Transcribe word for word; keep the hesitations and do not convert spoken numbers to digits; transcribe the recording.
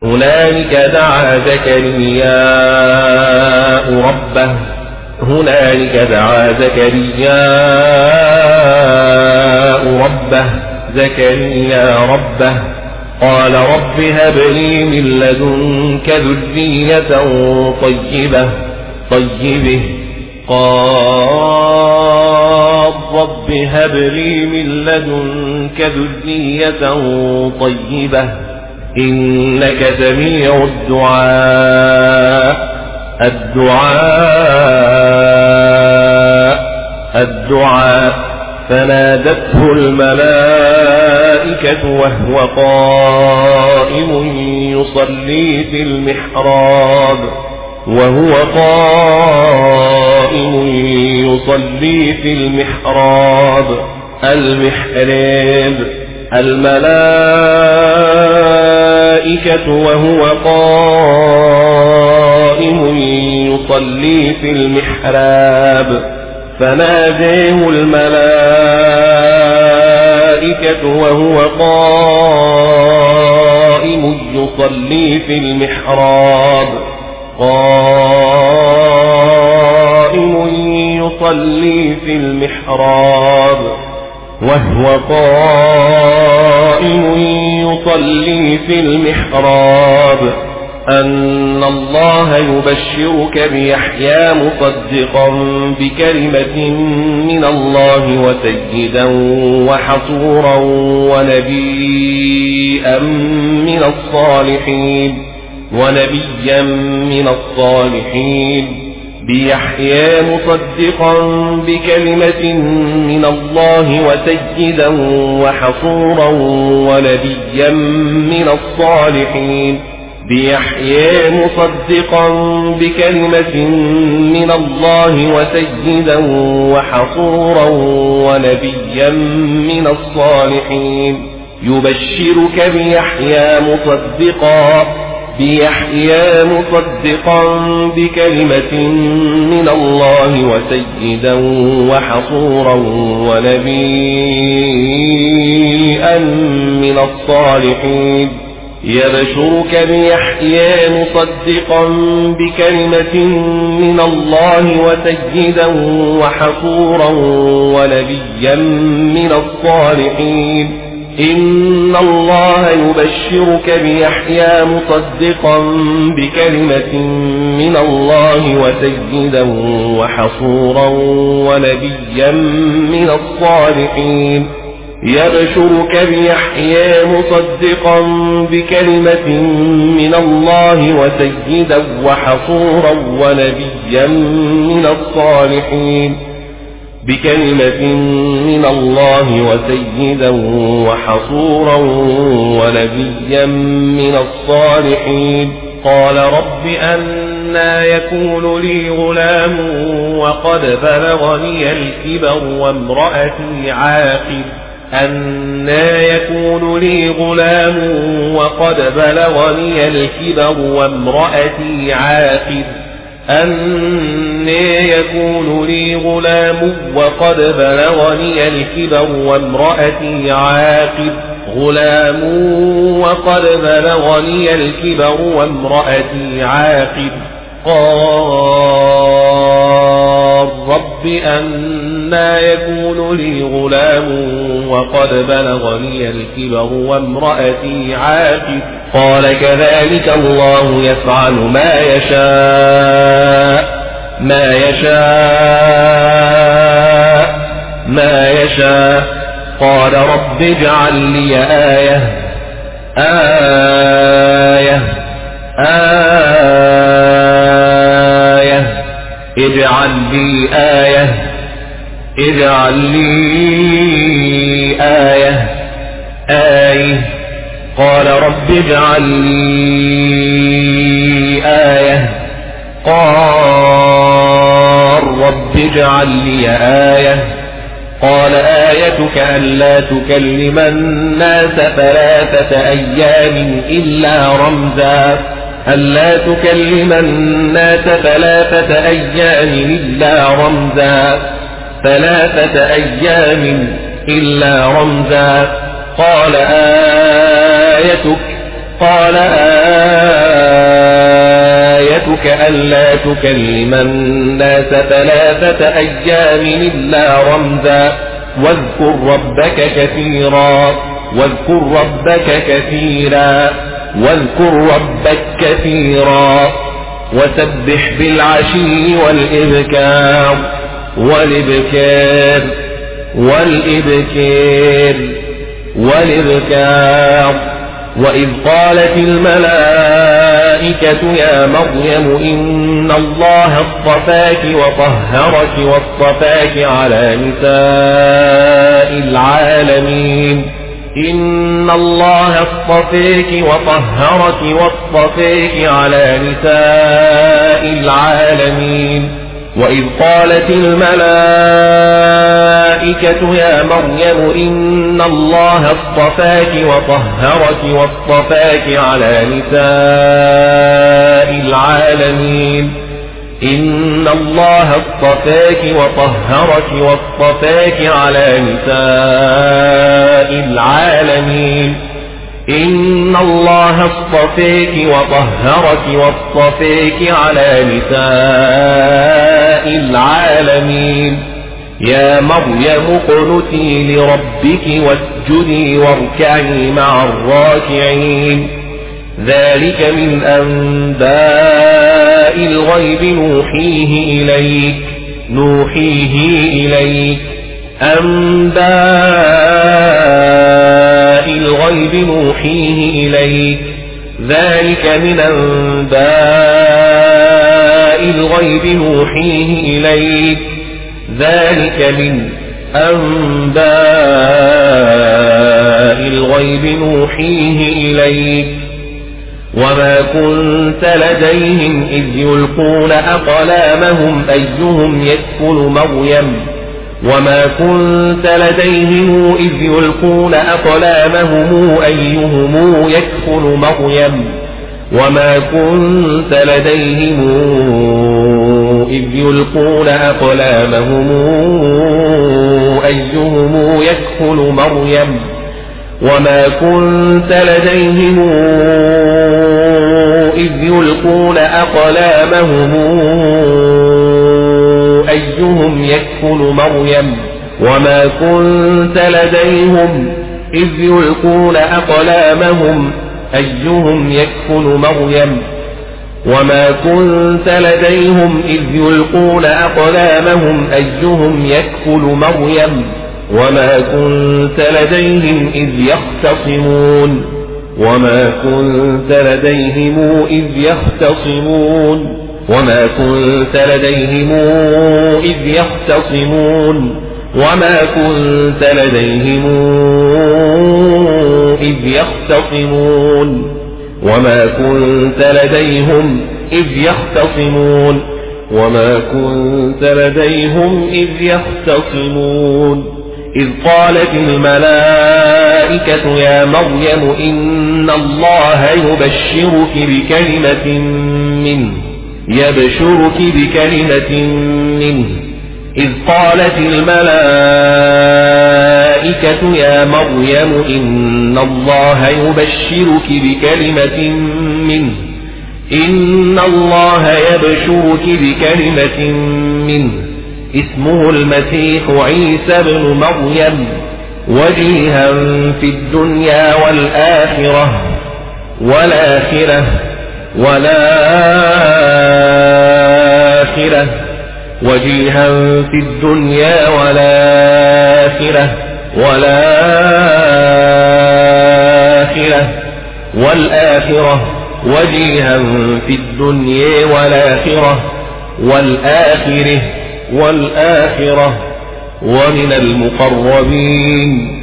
هنالك دعا زكرياء ربه هنالك دعا زكرياء ربه زكريا ربه قال رب هب لي من لدنك ذرية طيبة طيبة قال رب هب لي من لدنك ذرية طيبة إنك سميع الدعاء الدعاء الدعاء فنادته الملائكة وهو قائم يصلي في المحراب وهو قائم يصلي في المحراب المحراب الملائكة وهو قائم يصلي في المحراب فناداه الملائكة وهو قائم يصلي في المحراب قائم يصلي في المحراب وهو قائم يصلي في المحراب أن الله يبشرك بيحيى مصدقا بكلمة من الله وسيدا وحصورا ونبيا من الصالحين ونبيا من الصالحين بيحيى مصدقا بكلمة من الله وسيدا وحصورا ونبيا من الصالحين بيحيى مصدقا بكلمة من الله وسيدا وحصورا ونبيا من الصالحين يبشرك بيحيى مصدقا بيحيى مصدقا بكلمة من الله وسيدا وحصورا ونبيا من الصالحين يبشرك بيحيى مصدقا بكلمة من الله وسيدا وحصورا ونبيا من الصالحين إن الله يبشرك بيحيى مصدقا بكلمة من الله وسيدا وحصورا ونبيا من الصالحين يبشرك بيحيى مصدقا بكلمة من الله وسيدا وحصورا ونبيا من الصالحين بكلمة من الله وسيدا وحصورا ونبيا من الصالحين قال رب أنى يكون لي غلام وقد بلغني الكبر وامرأتي عاقر أنى يكون لي غلام وقد بلغني الكبر وامرأتي عاقر أنى يكون لي غلام وقد بلغني الكبر وامرأتي عاقر غلام وقد بلغني الكبر وامرأتي عاقر قال رب أنى يكون لي غلام وقد بلغني الكبر وامرأتي عاقر قال كذلك الله يفعل ما يشاء ما يشاء ما يشاء قال رب اجعل لي آية آية آية اجعل لي آية اجعل لي آية آية قال رب اجعل لي آية قال رب اجعل لي آية قال آيتك ألا تكلم الناس ثلاثة أيام إلا رمزا ألا تكلم الناس ثلاثة أيام إلا رمزا ثلاثة أيام إلا رمزا قال آيتك قال آيتك ألا تكلم الناس ثلاثة أيام إلا رمزا واذكر ربك كثيرا واذكر ربك كثيرا واذكر ربك كثيرا وسبح بالعشي والإبكار والإبكار والإبكار والإبكار وإذ قالت الملائكة يا مريم إن الله اصطفاك وطهرك واصطفاك على نساء العالمين إن الله اصطفاك وطهرك واصطفاك على نساء العالمين وإذ قالت الملائكة يا مريم إن الله اصطفاك وطهرك واصطفاك على نساء العالمين إن الله اصطفاك وطهرك واصطفاك على نساء العالمين إن الله اصطفاك وطهرك واصطفاك على نساء العالمين يا مريم اقنتي لربك واسجدي واركعي مع الراكعين ذلك من أنباء الغيب نوحيه إليك نوحيه إليك أنباء الغيب نوحيه إليك ذلك من أنباء الغيب نوحيه إليك ذلك من أنباء الغيب نوحيه إليك وما كنت لديهم إذ يلقون أقلامهم أيهم يكفل مريم وما كنت لديهم إذ يلقون أقلامهم أيهم يكفل مريم وما كنت لديهم إذ يلقون أقلامهم أيهم يكفل مريم وما كنت لديهم إذ يلقون أقلامهم أيهم يكفل مريم وما كنت لديهم إذ يلقون أقلامهم أيهم يكفل مريم وما كنت لديهم إذ يلقون أقلامهم أيهم يكفل مريم وما كنت لديهم إذ يختصمون وما كنت لديهم إذ يختصمون وما كنت لديهم إذ يختصمون وما كنت لديهم إذ يختصمون وما كنت لديهم إذ يختصمون وما كنت لديهم إذ يختصمون إذ قالت الملائكة يا مريم إن الله يبشرك بكلمة منه يبشرك بكلمة منه إذ قالت الملائكة يا مريم إن الله يبشرك بكلمة منه إن الله يبشرك بكلمة منه اسمه المسيح عيسى بن مريم وجيها في الدنيا والآخرة والآخرة والآخرة وجيها في الدنيا والآخرة والآخرة والآخرة وجيها في الدنيا والآخرة والآخرة والآخرة ومن المقربين